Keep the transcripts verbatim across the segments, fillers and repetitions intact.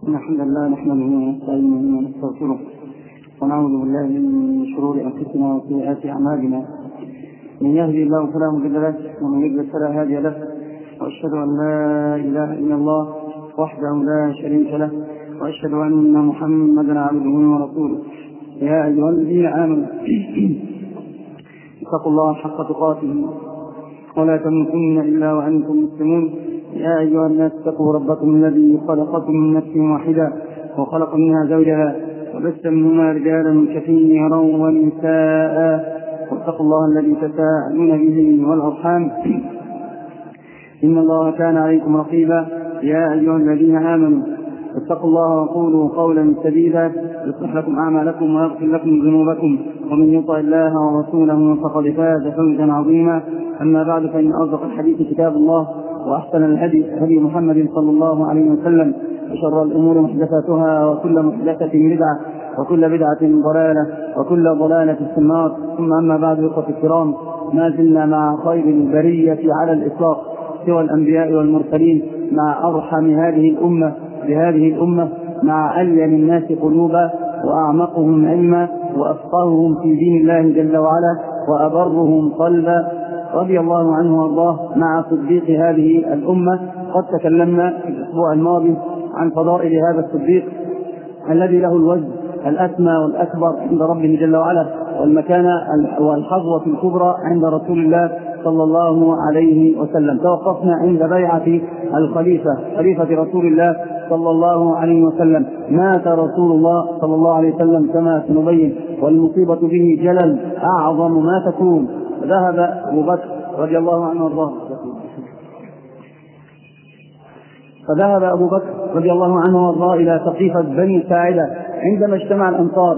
إن الحمد لله نحمده ونستعينه ونستغفره ونعوذ بالله من شرور أنفسنا وسيئات أعمالنا. من يهدي الله فلا مضل له ومن يضلل فلا هادي له، وأشهد أن لا إله إلا الله وحده لا شريك له، وأشهد أن محمدا عبده ورسوله. يا أيها الذين آمنوا اتقوا الله حق تقاته ولا تموتن إلا وأنتم مسلمون. يا أيها الناس اتقوا ربكم الذي خلقكم من نفس واحدة وخلق منها زوجها وبث منهما رجالا كثيرا ونساء، واتقوا الله الذي تساءلون به والأرحام إن الله كان عليكم رقيبا. يا أيها الذين آمنوا اتقوا الله وقولوا قولا سديدا يصلح لكم أعمالكم ويغفر لكم ذنوبكم، ومن يطع الله ورسوله فقد فاز فوزا عظيما. أما بعد، فإن أصدق الحديث كتاب الله، وأحسن الهدي هدي محمد صلى الله عليه وسلم، وشر الأمور محدثاتها، وكل محدثة بدعة، وكل بدعة ضلالة، وكل ضلالة في النار. ثم أما بعد، إخوة الكرام، ما زلنا مع خير البرية على الإطلاق سوى الأنبياء والمرسلين، مع أرحم هذه الأمة بهذه الأمة، مع ألين الناس قلوبا وأعمقهم علما وأفقههم في دين الله جل وعلا وأبرهم قلبا، رضي الله عنه وارضاه، مع صديق هذه الأمة. قد تكلمنا في الأسبوع الماضي عن فضائل هذا الصديق الذي له الوجه الأسمى والأكبر عند ربه جل وعلا، والمكانة والحظوة الكبرى عند رسول الله صلى الله عليه وسلم. توقفنا عند بيعة الخليفة خليفة رسول الله صلى الله عليه وسلم. مات رسول الله صلى الله عليه وسلم كما سنبين، والمصيبة به جلل أعظم ما تكون. ذهب أبو بكر رضي الله عنه وارضاه فذهب أبو بكر رضي الله عنه وارضاه إلى سقيفة بني ساعدة عندما اجتمع الأنصار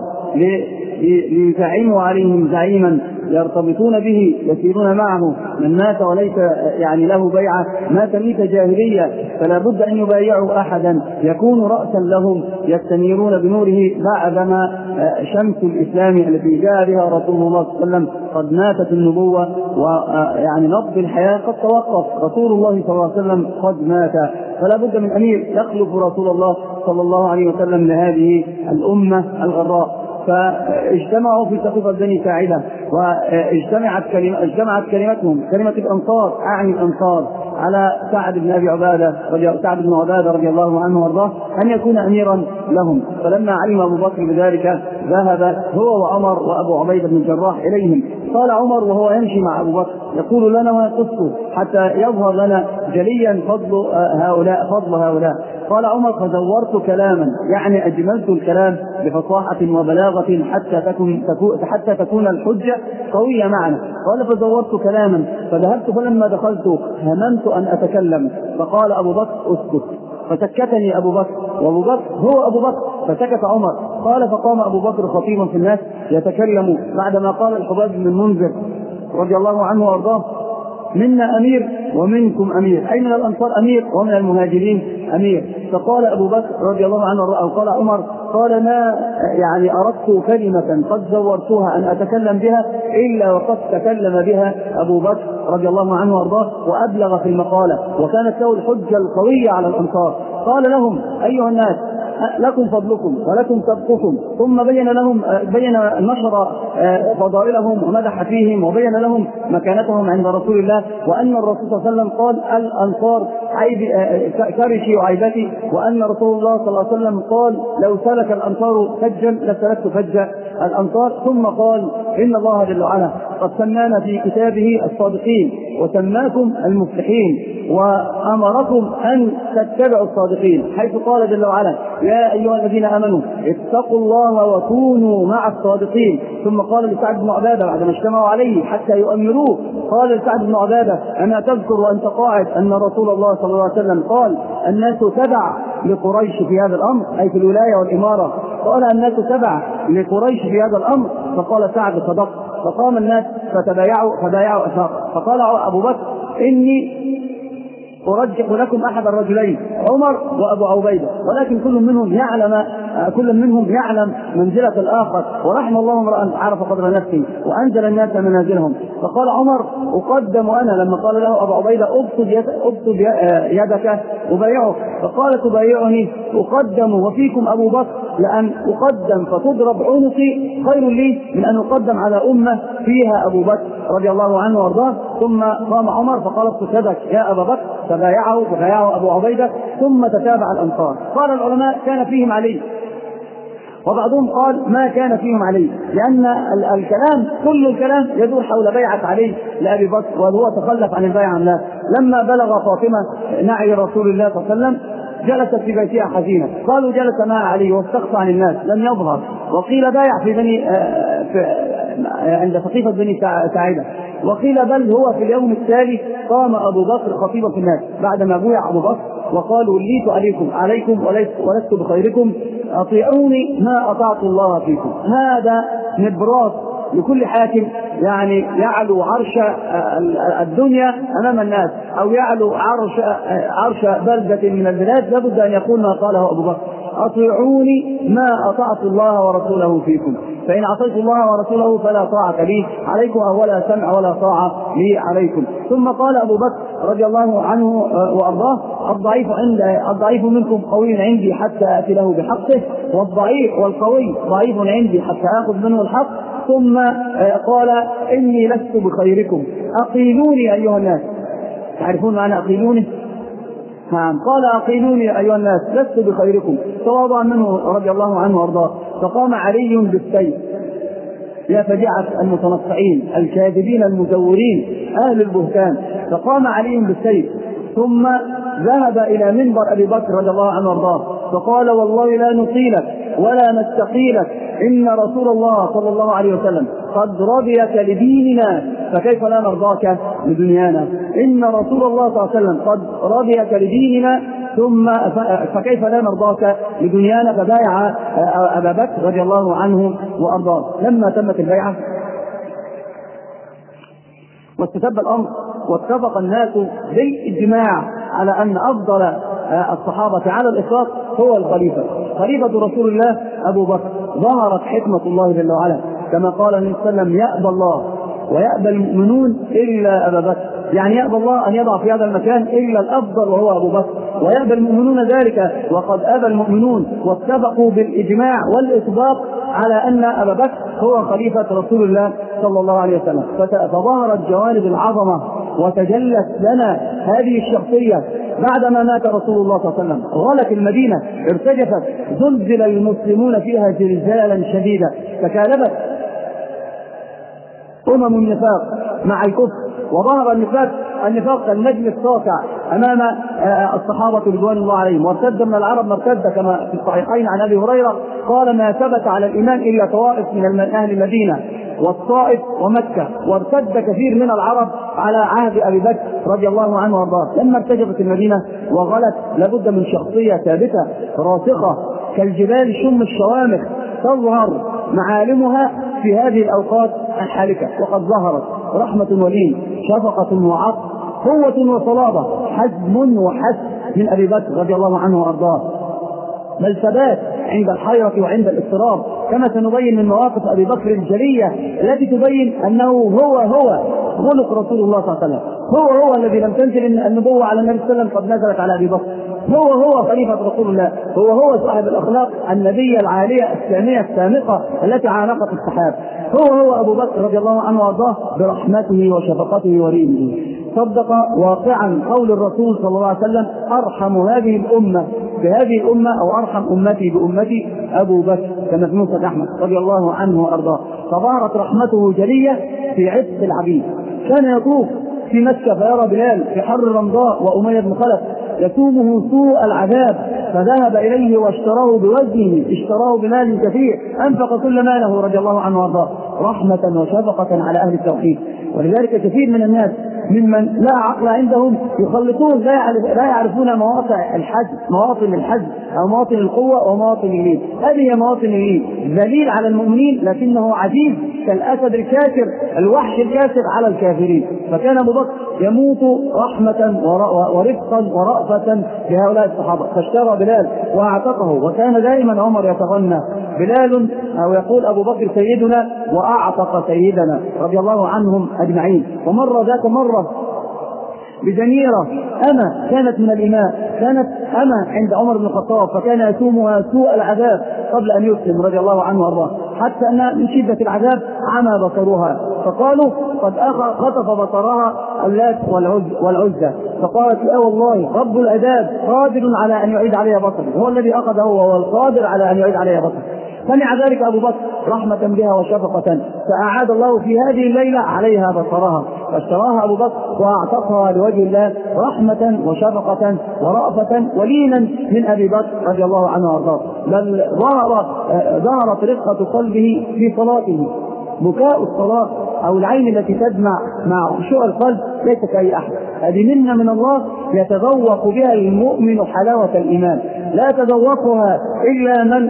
ليزعموا عليهم زعيما يرتبطون به، يسيرون معه. من مات وليس يعني له بيعة مات ميت جاهلية، فلا بد أن يبايعوا أحدا يكون رأسا لهم يستنيرون بنوره بعدما شمس الإسلام التي جاء بها رسول الله صلى الله عليه وسلم قد ماتت النبوة، ويعني نبض الحياة قد توقف، رسول الله صلى الله عليه وسلم قد مات، فلا بد من أمير يخلف رسول الله صلى الله عليه وسلم لهذه الأمة الغراء. فاجتمعوا في سقيفة بني ساعدة، واجتمعت كلمة اجتمعت كلمتهم كلمة الأنصار، أعني الأنصار، على سعد بن أبي عبادة رضي سعد بن عبادة رضي الله عنه وارضاه أن يكون أميرا لهم. فلما علم أبو بكر بذلك ذهب هو وعمر وأبو عبيدة بن الجراح إليهم. قال عمر وهو يمشي مع أبو بكر يقول لنا ويقص حتى يظهر لنا جليا فضل هؤلاء فضل هؤلاء قال عمر: فزورت كلاما، يعني أجملت الكلام بفصاحة وبلاغة حتى تكون حتى تكون الحجة قوية معنا. قال: فزورت كلاما فذهبت، فلما دخلت هممت أن أتكلم، فقال أبو بكر: اسكت. فسكتني أبو بكر، وأبو بكر هو أبو بكر، فسكت عمر. قال: فقام أبو بكر خطيبا في الناس يتكلم بعدما قال الحباب بن المنذر رضي الله عنه وارضاه: منا أمير ومنكم أمير، أي من الأنصار أمير ومن المهاجرين أمير. فقال أبو بكر رضي الله عنه، أو قال عمر، قال: ما يعني أردت كلمة قد زورتها أن أتكلم بها إلا وقد تكلم بها أبو بكر رضي الله عنه وارضاه وأبلغ في المقالة، وكانت له الحجة القوية على الأنصار. قال لهم: أيها الناس، لكم فضلكم ولكم سبقكم. ثم بين لهم بين نشر فضائلهم ومدح فيهم، وبين لهم مكانتهم عند رسول الله، وأن الرسول صلى الله عليه وسلم قال: الأنصار كرشي وعيبتي، وأن رسول الله صلى الله عليه وسلم قال: لو سلك الأنصار فجا لسلكت فج الأنصار. ثم قال: إن الله جل وعلا قد سمانا في كتابه الصادقين وسماكم المفلحين، وأمركم أن تتبعوا الصادقين، حيث قال جل وعلا: يا أيها الذين آمنوا اتقوا الله وكونوا مع الصادقين. ثم قال لسعد بن عبادة بعدما اجتمعوا عليه حتى يؤمروه، قال لسعد بن عبادة: أنا تذكر وأنت قاعد أن رسول الله صلى الله عليه وسلم قال: الناس تبع لقريش في هذا الأمر، أي في الولاية والإمارة. قال: الناس تبع لقريش في هذا الأمر. فقال سعد: صدق. فقام الناس فتبايعوا فبايعوا أساق. فقال أبو بكر: إني أرجح لكم أحد الرجلين، عمر وأبو عبيدة، ولكن كل منهم يعلم كل منهم يعلم منزلة الآخر، ورحم الله امرأ عرف قدر نفسه وأنزل الناس منازلهم. فقال عمر: أقدم أنا، لما قال له أبو عبيدة: أبسط يدك أبايعك، فقال: تبايعني؟ أقدم وفيكم أبو بكر، لأن أقدم فتضرب عنقي خير لي من أن أقدم على أمة فيها أبو بكر رضي الله عنه وارضاه. ثم قام عمر فقال: ابسط يدك يا أبا بكر، فبايعه فبايعه أبو عبيدة، ثم تتابع الأنصار. قال العلماء: كان فيهم علي، وبعضهم قال ما كان فيهم علي، لأن الكلام كل الكلام يدور حول بيعة علي لأبي بكر، وهو تخلف عن البيعة عنه. لما بلغ فاطمة نعي رسول الله صلى الله عليه وسلم جلست في بيتها حزينة، قالوا جلس مع علي واستخفى عن الناس لم يظهر، وقيل بايع في بني في عند سقيفة بني ساعدة، وقيل بل هو في اليوم التالي قام أبو بكر خطيبا في الناس بعدما بويع أبو بكر وقالوا: وليت عليكم عليكم ولست بخيركم، أطيعوني ما أطعت الله فيكم. هذا نبراس لكل حاكم يعني يعلو عرش الدنيا أمام الناس، أو يعلو عرش عرش بلدة من البلاد، لابد أن يقول ما قاله أبو بكر: أطيعوني ما أطعت الله ورسوله فيكم، فإن عصيت الله ورسوله فلا طاعة لي عليكم، أو ولا سمع ولا طاعة لي عليكم. ثم قال أبو بكر رضي الله عنه وأرضاه: الضعيف عند الضعيف منكم قوي عندي حتى آتي له بحقه، والضعيف والقوي ضعيف عندي حتى آخذ منه الحق. ثم قال: إني لست بخيركم، أقيلوني أيها الناس. تعرفون معنى أقيلوني؟ نعم، قال: أقيلوني أيها الناس لست بخيركم. تواضع منه رضي الله عنه وارضاه. فقام علي بالسيف، يا فجعة المتنطعين الكاذبين المزورين أهل البهتان. فقام علي بالسيف، ثم ذهب إلى منبر أبي بكر رضي الله عنه وارضاه فقال: والله لا نطيلك ولا نستقيلك، إن رسول الله صلى الله عليه وسلم قد رضيك لديننا، فكيف لا نرضاك لدنيانا؟ إن رسول الله صلى الله عليه وسلم قد رضيك لديننا، ثم فكيف لا نرضاك لدنيانا؟ فبايع أبا بكر رضي الله عنه وأرضاه. لما تمت البيعة واستتب الأمر واتفق الناس بالإجماع على أن أفضل الصحابة على الإطلاق هو الخليفة، خليفة رسول الله أبو بكر. ظهرت حكمة الله جل وعلا كما قال النبي صلى الله عليه وسلم: يأبى الله ويأبى المؤمنون إلا أبا بكر، يعني يأبى الله أن يضع في هذا المكان إلا الأفضل وهو أبو بكر، ويأبى المؤمنون ذلك وقد أبى المؤمنون، واتفقوا بالإجماع والإطباق على أن أبا بكر هو خليفة رسول الله صلى الله عليه وسلم. فظهرت جوانب العظمة وتجلت لنا هذه الشخصية بعدما مات رسول الله صلى الله عليه وسلم. غلت المدينة، ارتجفت، زلزل المسلمون فيها زلزالا شديدا، تكالبت أمم النفاق مع الكفر، وظهر النفاق النفاق كالنجم الساطع أمام الصحابة رضوان الله عليهم. وارتد من العرب ما ارتد، كما في الصحيحين عن أبي هريرة قال: ما ثبت على الإيمان إلا طوائف من أهل المدينة والطائف ومكة، وارتد كثير من العرب على عهد أبي بكر رضي الله عنه وارضاه. لما ارتجفت المدينة وغلت لابد من شخصية ثابتة راسخة كالجبال شم الشوامخ تظهر معالمها في هذه الأوقات الحالكة. وقد ظهرت رحمة ولين، شفقة وعطف، قوة وصلابة، حزم وحث من أبي بكر رضي الله عنه وارضاه، بل ثبات عند الحيرة وعند الاضطراب، كما سنبين من مواقف أبي بكر الجلية التي تبين أنه هو هو خلق رسول الله صلى الله عليه وسلم، هو هو الذي لم تنزل النبوة على النبي صلى الله عليه وسلم قد نزلت على أبي بكر، هو هو خليفة رسول الله، هو هو صاحب الأخلاق النبية العالية السامية السامقة التي عانقت السحاب، هو هو أبو بكر رضي الله عنه وارضاه برحمته وشفقته وريمه. صدق واقعا قول الرسول صلى الله عليه وسلم: أرحم هذه الأمة بهذه الأمة أو أرحم أمتي بأمتي أبو بكر، كما في مسند أحمد رضي الله عنه وأرضاه. فظهرت رحمته جلية في عتق العبيد. كان يطوف في مكة فيرى بلال في حر رمضاء وأمية بن خلف يسومه سوء العذاب، فذهب إليه واشتراه بوزنه، اشتراه بمال كثير، أنفق كل ماله رضي الله عنه وارضاه رحمة وشفقة على أهل التوحيد. ولذلك كثير من الناس ممن لا عقل عندهم يخلطون، لا يعرفون مواقع الحج، مواطن الحج أو مواطن القوة ومواطن اللين. هذه هي مواطن اللين، ذليل على المؤمنين لكنه عزيز كالأسد الكاسر الوحش الكاسر على الكافرين. فكان أبو بكر يموت رحمة ورفقا ورأفة لهؤلاء الصحابة، فاشترى بلال وأعتقه. وكان دائما عمر يتغنى بلال أو يقول أبو بكر سيدنا وأعتق سيدنا رضي الله عنهم أجمعين. ومر ذات مرة بجنيرة أما كانت من الإماء، كانت أما عند عمر بن الخطاب، فكان يسومها سوء العذاب قبل أن يسلم رضي الله عنه وأرضاه، حتى أن من شدة العذاب عمى بصرها، فقالوا قد خطف بصرها اللات والعزى. فقالت لا والله رب العباد قادر على أن يعيد عليها بصري، هو الذي أخذه وهو القادر على أن يعيد عليها بصري. سمع ذلك أبو بكر رحمة بها وشفقة، فأعاد الله في هذه الليلة عليها بصرها، فاشتراها أبو بكر وأعتقها لوجه الله رحمة وشفقة ورأفة ولينا من أبي بكر رضي الله عنه وارضاه. بل ظهرت رقة قلبه في صلاته، بكاء الصلاة أو العين التي تدمع مع خشوع القلب ليس كأي أحد، هذه منة من الله يتذوق بها المؤمن حلاوة الإيمان، لا يتذوقها إلا من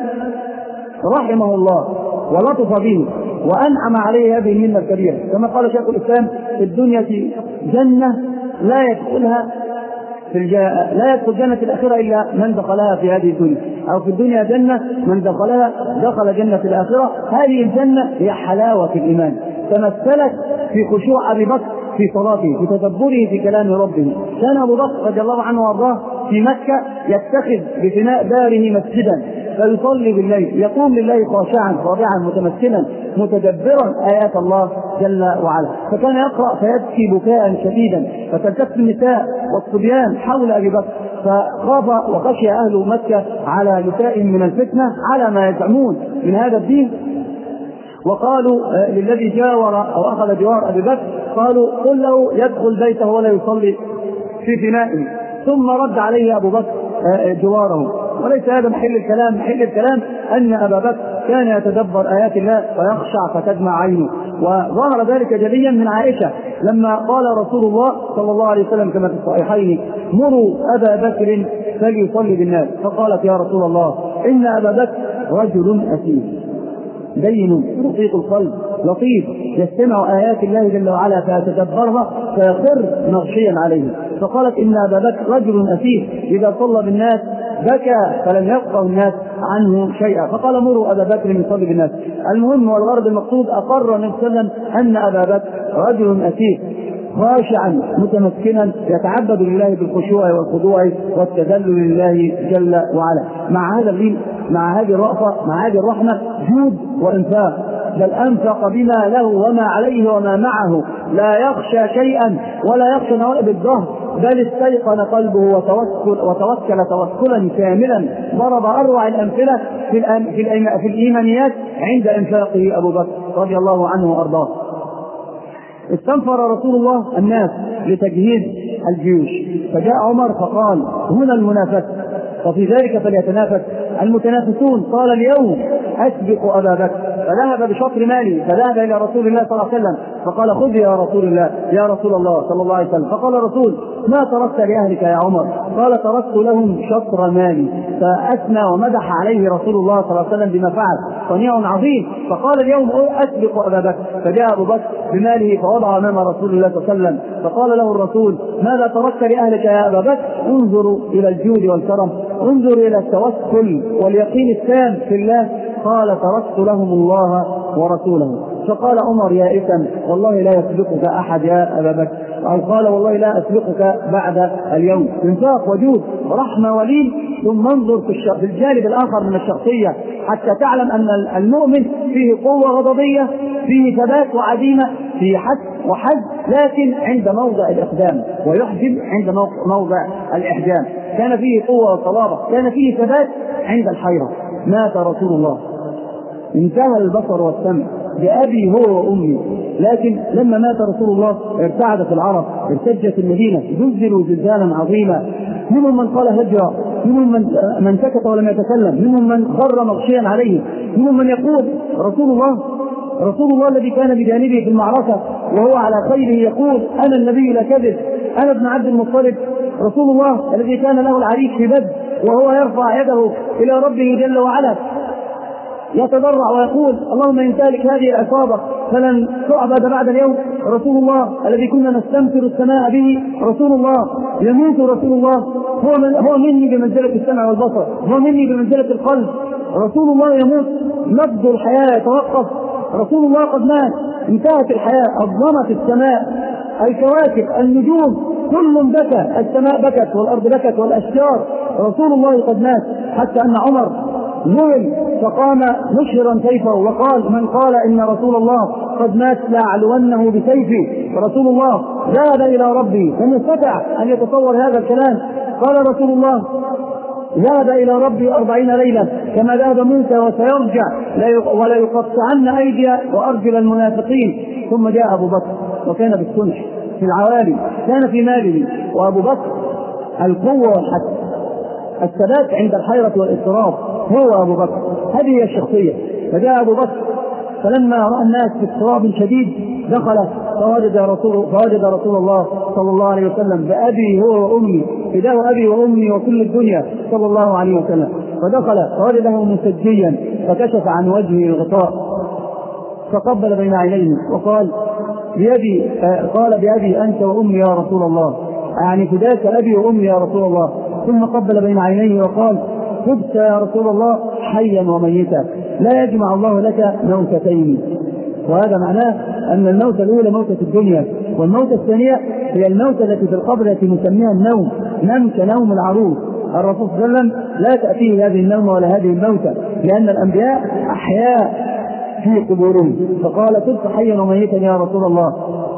رحمه الله ولطف به وأنعم عليه هذه المنة الكبيرة. كما قال شيخ الإسلام في الدنيا جنة لا يدخلها في الج... لا يدخل جنة الآخرة إلا من دخلها في هذه الدنيا، أو في الدنيا جنة من دخلها دخل جنة الآخرة. هذه الجنة هي حلاوة الإيمان، تمثلت في خشوع أبي بكر في صلاته، في تدبره في كلام ربه. كان أبو بكر رضي الله عنه وارضاه في مكة يتخذ بفناء داره مسجدا فيصلي بالليل، يقوم لله خاشعا خاضعا متمثلا متدبرا آيات الله جل وعلا. فكان يقرأ فيبكي بكاء شديدا، فتلتف النساء والصبيان حول أبي بكر، فخاف وخشي أهل مكة على نسائهم من الفتنة على ما يزعمون من هذا الدين. وقالوا للذي جاور أو أخذ جوار أبي بكر، قالوا قل له يدخل بيته ولا يصلي في فنائه. ثم رد عليه أبو بكر جواره. وليس هذا محل الكلام، محل الكلام أن أبا بكر كان يتدبر آيات الله فيخشع فتدمع عينه. وظهر ذلك جليا من عائشة لما قال رسول الله صلى الله عليه وسلم كما في الصحيحين مروا أبا بكر فليصلي بالناس، فقالت يا رسول الله إن أبا بكر رجل أثيم دين رقيق القلب لطيف يستمع آيات الله جل وعلا فيتدبرها فيخر مغشيا عليه. فقالت إن أبا بكر رجل أثيم إذا صلى بالناس بكى فلم يفقه الناس عنه شيئا، فقال مروا أبا بكر يصلي بالناس. المهم والغرض المقصود أقر النبي صلى الله عليه وسلم أن أبا بكر رجل أثيم خاشعا متمكنا يتعبد لله بالخشوع والخضوع والتذلل لله جل وعلا. مع هذا اللين، مع هذه الرأفة، مع هذه الرحمة جود وإنفاق، بل أنفق بما له وما عليه وما معه، لا يخشى شيئا ولا يخشى نوائب الظهر، بل استيقن قلبه وتوكل وتوكل توكلا كاملا. ضرب أروع الأمثلة في, في, في الإيمانيات عند إنفاقه أبو بكر رضي الله عنه وأرضاه. استنفر رسول الله الناس لتجهيز الجيوش، فجاء عمر فقال هنا المنافسة، وفي ذلك فليتنافس المتنافسون. قال اليوم أسبق أبا بكر، فذهب بشطر مالي، فذهب إلى رسول الله صلى الله عليه وسلم فقال خذ يا رسول الله يا رسول الله صلى الله عليه وسلم. فقال الرسول ما تركت لأهلك يا عمر؟ قال تركت لهم شطر مالي. فأثنى ومدح عليه رسول الله صلى الله عليه وسلم بما فعل، صنيع عظيم. فقال اليوم أسبق أبا بكر، فجاء أبو بكر بماله فوضع أمام رسول الله صلى الله عليه وسلم، فقال له الرسول ماذا تركت لأهلك يا أبا بكر؟ انظروا إلى الجود والكرم، انظر إلى التوكل واليقين التام في الله. قال تركت لهم الله ورسوله. فقال عمر يائسا والله لا يسبقك أحد يا أبا بكر، أو قال والله لا أسبقك بعد اليوم. انفاق وجود ورحمة ولين. ثم انظر في الجانب الآخر من الشخصية حتى تعلم أن المؤمن فيه قوة غضبية، فيه ثبات وعزيمة، فيه حد وحد، لكن عند موضع الإقدام ويحجم عند موضع الإحجام. كان فيه قوة وصلابة، كان فيه ثبات عند الحيرة. مات رسول الله انتهى البصر والسمع بأبي هو وأمي، لكن لما مات رسول الله ارتعدت العرب، ارتجت المدينة، زلزلوا زلزالا عظيما. منهم من قال هجرة، منهم من, من سكت ولم يتكلم، منهم من خر مغشيا عليه، منهم من يقول رسول الله رسول الله الذي كان بجانبه في المعركة وهو على خيره يقول أنا النبي لا كذب، أنا ابن عبد المطلب، رسول الله الذي كان له العريش في بدر وهو يرفع يده إلى ربه جل وعلا يتضرع ويقول اللهم إن تهلك هذه العصابة فلن تعبد بعد اليوم. رسول الله الذي كنا نستمطر السماء به، رسول الله يموت، رسول الله هو, من هو مني بمنزلة السمع والبصر، هو مني بمنزلة القلب. رسول الله يموت، نبض الحياة يتوقف، رسول الله قد مات، انتهت الحياة، أظلمت السماء، الكواكب، النجوم، كل بكى، السماء بكت والأرض بكت والأشجار، رسول الله قد مات. حتى أن عمر نوم فقام مشهرا سيفه وقال من قال إن رسول الله قد مات لأعلونه بسيفي. رسول الله ذهب إلى ربي، لم يستطع أن يتصور هذا الكلام. قال رسول الله ذهب إلى ربي أربعين ليلة كما ذهب موسى وسيرجع ولا يقطعن أيدي وأرجل المنافقين. ثم جاء أبو بكر وكان بالصلح في العوالي، كان في ماله. وأبو بكر القوة والحث، الثبات عند الحيرة والاضطراب، هو أبو بكر، هذه هي الشخصية. فجاء أبو بكر فلما رأى الناس في اضطراب شديد دخل فوجد رسول, فوجد رسول الله صلى الله عليه وسلم بأبي هو وأمي، فداه أبي وأمي وكل الدنيا صلى الله عليه وسلم. فدخل فوجده مسجيا فكشف عن وجهه الغطاء فقبل بين عينيه وقال بأبي، قال بأبي أنت وأمي يا رسول الله، يعني فداك أبي وأمي يا رسول الله. ثم قبل بين عينيه وقال خبت يا رسول الله حيا وميتا، لا يجمع الله لك موتتين. وهذا معناه أن الموتة الأولى موتة الدنيا، والموتة الثانية هي الموتة التي في القبر التي نسميها النوم، نم كنوم العروس. الرسول صلى الله عليه وسلم لا تأتيه هذه النومة ولا هذه الموتة، لأن الأنبياء أحياء في قبورهم. فقال كنت حيا وميتا يا رسول الله،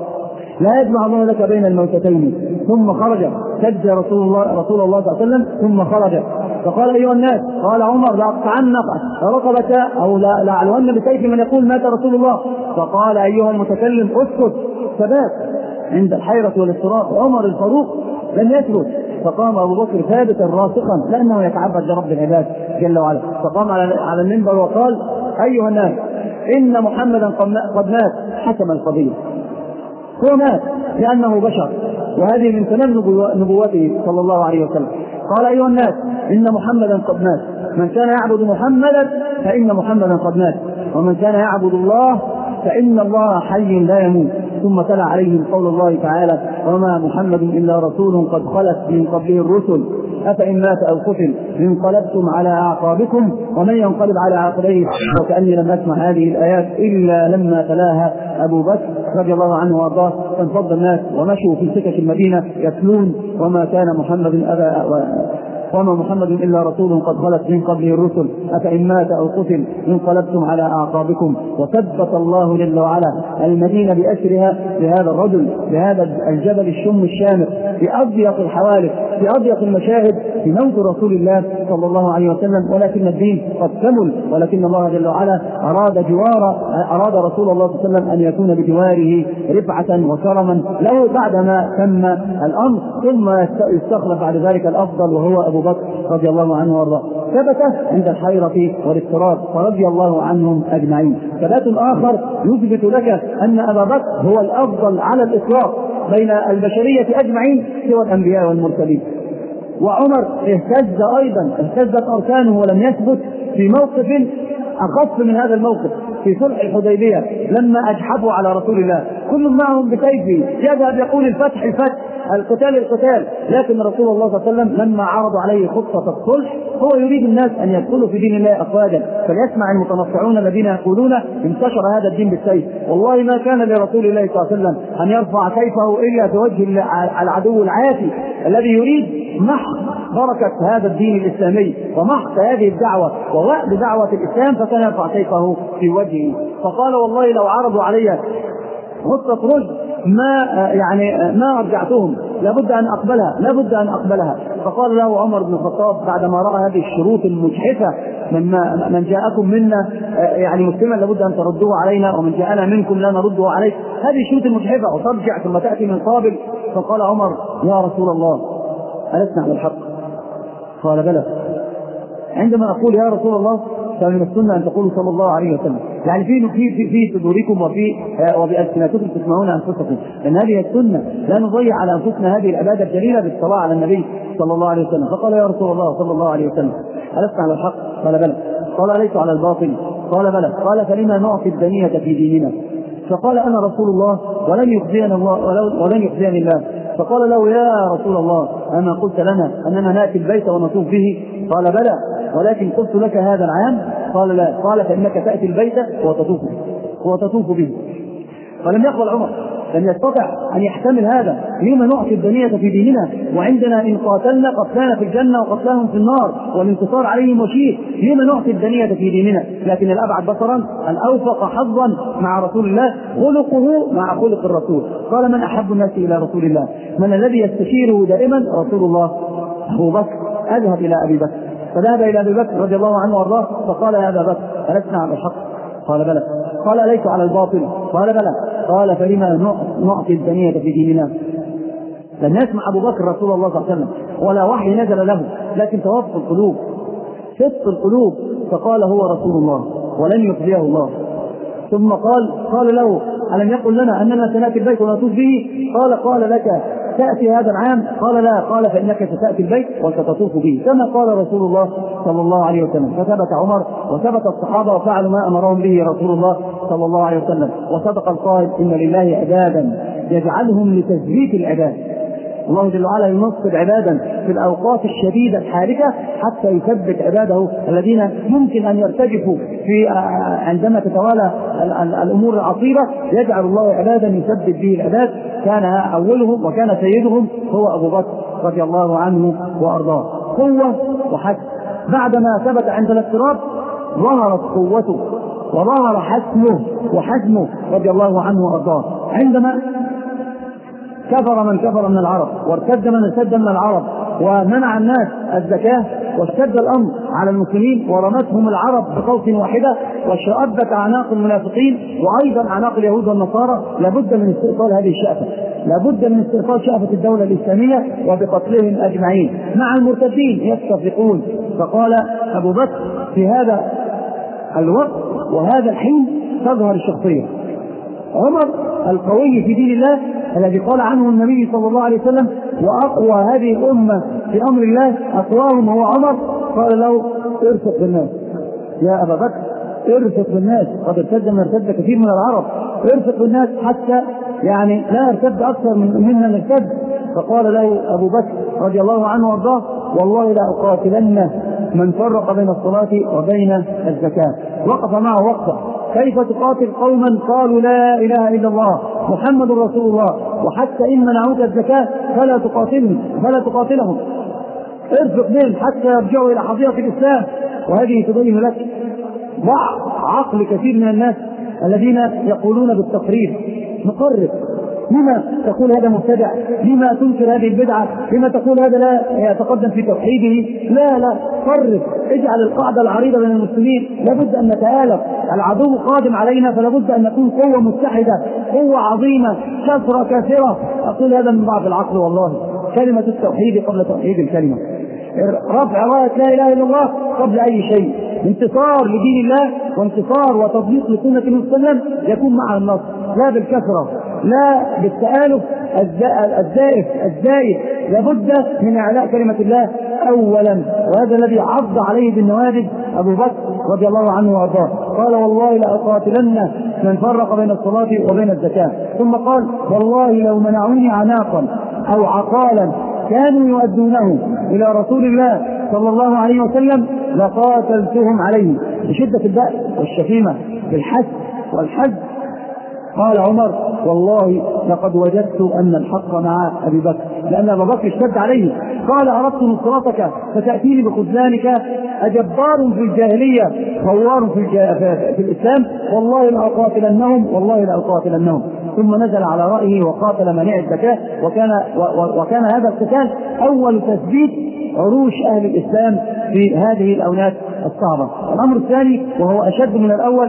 لا يجمع الله لك بين الموتتين. ثم خرج سج رسول الله رسول الله صلى الله عليه وسلم ثم خرج فقال أيها الناس، قال عمر لأقطعن رقبة أو لأعلون بسيف من يقول مات رسول الله. فقال أيها المتكلم اسكت. ثبات عند الحيرة والاضطراب. عمر الفاروق لم يثبت، فقام أبو بكر ثابتا راسخا لأنه يتعبد لرب العباد جل وعلا. فقام على المنبر وقال أيها الناس إن محمدا قد مات حكم القضية. هو مات لأنه بشر، وهذه من تمام نبوته صلى الله عليه وسلم. قال أيها الناس إن محمدا قد مات، من كان يعبد محمدا فإن محمدا قد مات، ومن كان يعبد الله فإن الله حي لا يموت. ثم تلا عليهم قول الله تعالى وما محمد إلا رسول قد خلت من قبله الرسل أفإن مات أو قتل انقلبتم على أعقابكم ومن ينقلب على عقبيه. وكأني لم أسمع هذه الآيات إلا لما تلاها أبو بكر رضي الله عنه وارضاه. فانفض الناس ومشوا في سكك المدينة يتلون وما كان محمد أبا وما محمد إلا رسول قد خلت من قبله الرسل أفإن مات أو قتل انقلبتم على أعقابكم. وثبت الله جل وعلا المدينة بأسرها بهذا الرجل، بهذا الجبل الشم الشامخ، في أضيق الحوالف، في أضيق المشاهد، في موت رسول الله صلى الله عليه وسلم. ولكن الدين قد كمل، ولكن الله جل وعلا أراد جوار أراد رسول الله صلى الله عليه وسلم أن يكون بجواره رفعة وكرما له بعدما تم الأمر، ثم يستخلف بعد ذلك الأفضل وهو أبو بكر رضي الله عنه وارضاه. ثبت عند الحيرة والاضطراب فرضي الله عنهم أجمعين. ثبات آخر يثبت لك أن أبا بكر هو الأفضل على الإطلاق بين البشرية أجمعين سوى الأنبياء والمرسلين. وعمر اهتز أيضا، اهتزت أركانه ولم يثبت في موقف أخف من هذا الموقف في صلح الحديبية لما أجحفوا على رسول الله، كل معهم بسيفه يذهب يقول الفتح الفتح، القتال القتال، لكن رسول الله صلى الله عليه وسلم لما عرضوا عليه خطة الصلح هو يريد الناس أن يدخلوا في دين الله أفواجا، فليسمع المتنصعون الذين يقولون انتشر هذا الدين بالسيف. والله ما كان لرسول الله صلى الله عليه وسلم أن يرفع سيفه إلا في وجه العدو العاتي الذي يريد محق بركة هذا الدين الإسلامي ومحق هذه الدعوة ووأد دعوة الإسلام، فكان يرفع سيفه في وجهه. فقال والله لو عرضوا علي خطة رشد ما يعني ما أرجعتهم، لابد أن أقبلها لابد أن أقبلها. فقال له عمر بن الخطاب بعدما رأى هذه الشروط المجحفة من من جاءكم منا يعني مسلما لابد أن تردوه علينا، ومن جاءنا منكم لا نرده عليك، هذه الشروط المجحفة وترجع ثم تأتي من قابل. فقال عمر يا رسول الله ألسنا على الحق؟ قال بلى. عندما أقول يا رسول الله فمن السنة أن تقولوا صلى الله عليه وسلم، يعني في في في في صدوركم وفي وبألسنتكم تسمعون أنفسكم، لأن هذه السنة لا نضيع على أنفسنا هذه العبادة الجليلة بالصلاة على النبي صلى الله عليه وسلم. فقال يا رسول الله صلى الله عليه وسلم ألسنا على الحق؟ قال بلى. قال أليس على الباطل؟ قال بلى. قال فلما نعطي الدنية في ديننا؟ فقال أنا رسول الله ولن يخزيني الله ولن يخزيني الله. فقال له يا رسول الله أما قلت لنا أننا نأتي البيت ونطوف به؟ قال بلى ولكن قلت لك هذا العام؟ قال لا. قال فإنك تأتي البيت وتطوف وتطوف به. فلم يقبل عمر، لم يستطع أن يحتمل هذا. لما نعطي الدنية في ديننا وعندنا إن قاتلنا قتلانا في الجنة وقتلاهم في النار والانتصار عليهم وشيء؟ لما نعطي الدنية في ديننا؟ لكن الأبعد بصرا الأوفق حظا مع رسول الله خلقه مع خلق الرسول. قال من أحب الناس إلى رسول الله؟ من الذي يستشيره دائما؟ رسول الله. أبو بكر. أذهب إلى أبي بكر. فذهب إلى أبي بكر رضي الله عنه وارضاه فقال يا أبا بكر ألسنا على الحق؟ قال بلى. قال ليس على الباطل؟ قال بلى. قال فلما نعطي الدنية في ديننا؟ لم يسمع أبو بكر رسول الله صلى الله عليه وسلم ولا وحي نزل له، لكن توافق القلوب صدق القلوب، فقال هو رسول الله ولن يخزيه الله. ثم قال قال له ألم يقل لنا أننا سنأتي البيت ونطوف به؟ قال قال لك تأتي هذا العام؟ قال لا. قال فإنك ستأتي البيت وستطوف به كما قال رسول الله صلى الله عليه وسلم. فثبت عمر وثبت الصحابة وفعلوا ما أمرهم به رسول الله صلى الله عليه وسلم. وصدق القائل إن لله عبادا يجعلهم لتثبيت العباد. الله جل وعلا ينصب عبادا في الأوقات الشديدة الحاركة حتى يثبت عباده الذين ممكن أن يرتجفوا في عندما تتوالى الأمور العصيبة. يجعل الله عبادا يثبت به العباد. كان أولهم وكان سيدهم هو أبو بكر رضي الله عنه وأرضاه. قوة وحسم. بعدما ثبت عند الاضطراب ظهرت قوته وظهر حسمه وحزمه رضي الله عنه وأرضاه. عندما كفر من كفر من العرب وارتد من ارتد من العرب ومنع الناس الزكاة واشتد الأمر على المسلمين ورمتهم العرب بقوس واحدة وشأبت أعناق المنافقين وأيضا أعناق اليهود والنصارى، لابد من استئصال هذه الشأفة، لابد من استئصال شأفة الدولة الإسلامية وبقتلهم أجمعين مع المرتدين يتفقون. فقال أبو بكر في هذا الوقت وهذا الحين تظهر الشخصية. عمر القوي في دين الله الذي قال عنه النبي صلى الله عليه وسلم وأقوى هذه الأمة في أمر الله أقواهم هو عمر. قال له ارفق بالناس يا أبا بكر، ارفق بالناس، قد ارتد من ارتد كثير من العرب، ارفق بالناس حتى يعني لا ارتد أكثر من منا نرتد. فقال له أبو بكر رضي الله عنه وارضاه والله لا أقاتلن من فرق بين الصلاة وبين الزكاة. وقف معه وقفة كيف تقاتل قوما قالوا لا إله إلا الله محمد رسول الله وحتى إن منعوك الزكاة فلا تقاتلهم فلا تقاتلهم ارفق بهم حتى يرجعوا إلى حظيرة الإسلام. وهذه تبين لك ضعف عقل كثير من الناس الذين يقولون بالتقريب. نقرب. لما تقول هذا مبتدع؟ لما تنكر هذه البدعة؟ لما تقول هذا لا يتقدم في توحيده؟ لا لا قرب، اجعل القاعدة العريضة بين المسلمين. لابد أن نتآلف، العدو قادم علينا فلابد أن نكون قوة متحدة، قوة عظيمة كثرة كثيرة. أقول هذا من ضعف العقل والله. كلمة التوحيد قبل توحيد الكلمة، رفع راية لا إله إلا الله قبل أي شيء. انتصار لدين الله وانتصار وتطبيق لسنة المسلم يكون مع النصر، لا بالكثرة، لا بالتآلف الزائف الزائد. لابد من إعلاء كلمة الله أولا، وهذا الذي عض عليه بالنوادج أبو بكر رضي الله عنه وارضاه. قال والله لأقاتلن من فرق بين الصلاة وبين الزكاة. ثم قال والله لو منعوني عناقا أو عقالا كانوا يؤدونه إلى رسول الله صلى الله عليه وسلم لقاتلتهم عليه بشدة البأس والشتيمة بالحث والحد. قال عمر والله لقد وجدت أن الحق مع أبي بكر، لأن أبا بكر اشتد عليه. قال أردت نصرتك فتأتيني بخذلانك أجبار في الجاهلية خوار في, في الإسلام، والله لأقاتلنهم والله لأقاتلنهم. ثم نزل على رأيه وقاتل منع الزكاة. وكان, وكان هذا القتال أول تثبيت عروش أهل الإسلام في هذه الأونات الصعبة. الأمر الثاني وهو أشد من الأول،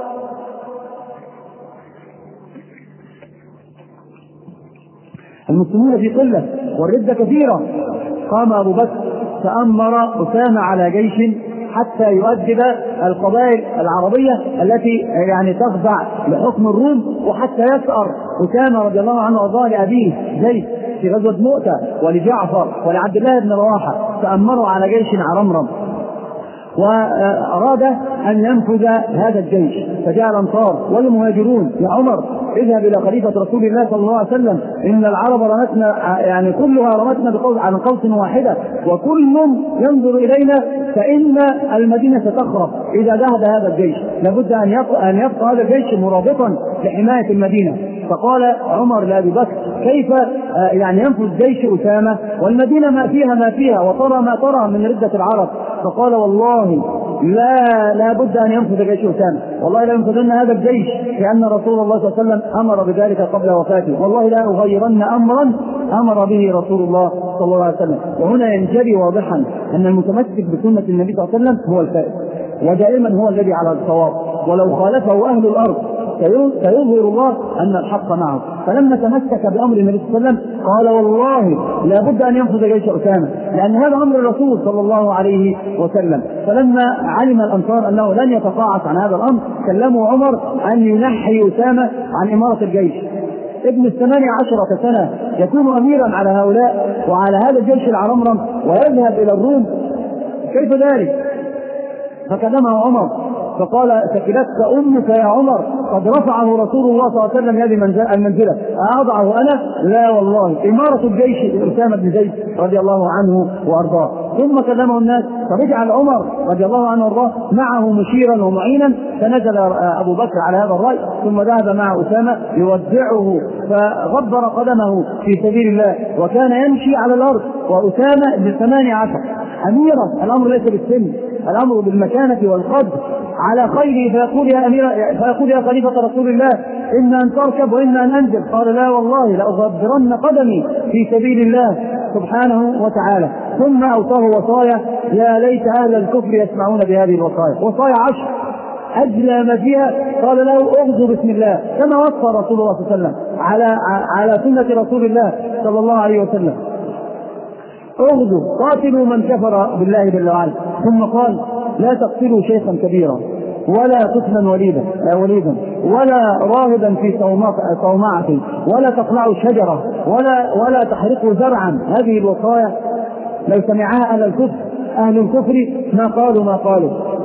المسلمون في قلة والردة كثيرة. قام أبو بكر فأمر أسامة على جيش حتى يؤدب القبائل العربية التي يعني تخضع لحكم الروم، وحتى يسأر أسامة رضي الله عنه وارضاه لأبيه زيد في غزوة مؤتة ولجعفر ولعبد الله بن رواحة. فأمروا على جيش عرمرم. وأراد أن ينفذ هذا الجيش، فجاء الأنصار والمهاجرون: يا عمر اذهب إلى خليفة رسول الله صلى الله عليه وسلم، إن العرب رمتنا يعني كلها رمتنا بقوس عن قوس واحدة، وكل ينظر إلينا، فإن المدينة ستخرب إذا ذهب هذا الجيش، لابد أن يبقى, أن يبقى هذا الجيش مرابطا لحماية المدينة. فقال عمر لأبي بكر: كيف يعني ينفذ جيش أسامة والمدينة ما فيها ما فيها وترى ما ترى من ردة العرب؟ فقال: والله لا لا بد أن ينفذ جيش أسامة، والله لا ينفذن هذا الجيش، لأن رسول الله صلى الله عليه وسلم أمر بذلك قبل وفاته، والله لا أغيرن أمرا أمر به رسول الله صلى الله عليه وسلم. وهنا ينجلي واضحا أن المتمسك بسنة النبي صلى الله عليه وسلم هو الفائز، ودائما هو الذي على الصواب، ولو خالفه أهل الأرض سيظهر الله أن الحق معه. فلما تمسك بأمر النبي صلى الله عليه وسلم قال: والله لا بد أن ينفذ جيش أسامة، لأن هذا أمر الرسول صلى الله عليه وسلم. فلما علم الأنصار أنه لن يتقاعس عن هذا الأمر كلموا عمر أن ينحي أسامة عن إمارة الجيش. ابن الثمانية عشرة سنة يكون أميرا على هؤلاء وعلى هذا الجيش العرمرم ويذهب إلى الروم، كيف ذلك؟ فكلمه عمر فقال: ثكلتك أمك يا عمر، قد رفعه رسول الله صلى الله عليه وسلم هذه المنزلة، أضعه أنا؟ لا والله، إمارة الجيش أسامة بن زيد رضي الله عنه وأرضاه. ثم كلمه الناس فرجع عمر رضي الله عنه وأرضاه معه مشيرا ومعينا، فنزل أبو بكر على هذا الرأي، ثم ذهب مع أسامة يودعه فغبر قدمه في سبيل الله، وكان يمشي على الأرض. وأسامة بن ثمانية عشر أميرا، الأمر ليس بالسن، الأمر بالمكانة والقدر على خيره، فيقول: يا أمير، فيقول: يا خليفة رسول الله، إما أن تركب وإما أن أنزل. قال: لا والله لأغبرن قدمي في سبيل الله سبحانه وتعالى. ثم أوصاه وصايا يا ليت أهل الكفر يسمعون بهذه الوصايا، وصايا عشر أجلى ما فيها. قال له: اغزو بسم الله، كما وصى رسول الله صلى الله عليه وسلم على على سنة رسول الله صلى الله عليه وسلم: اغزوا قاتلوا من كفر بالله جل وعلا. ثم قال: لا تقتلوا شيخا كبيرا، ولا طفلا وليدا وليدا ولا راهبا في صومعة، ولا تقلعوا شجرة، ولا ولا تحرقوا زرعا. هذه الوصايا لو سمعها أهل الكفر أهل الكفر ما قالوا ما قالوا.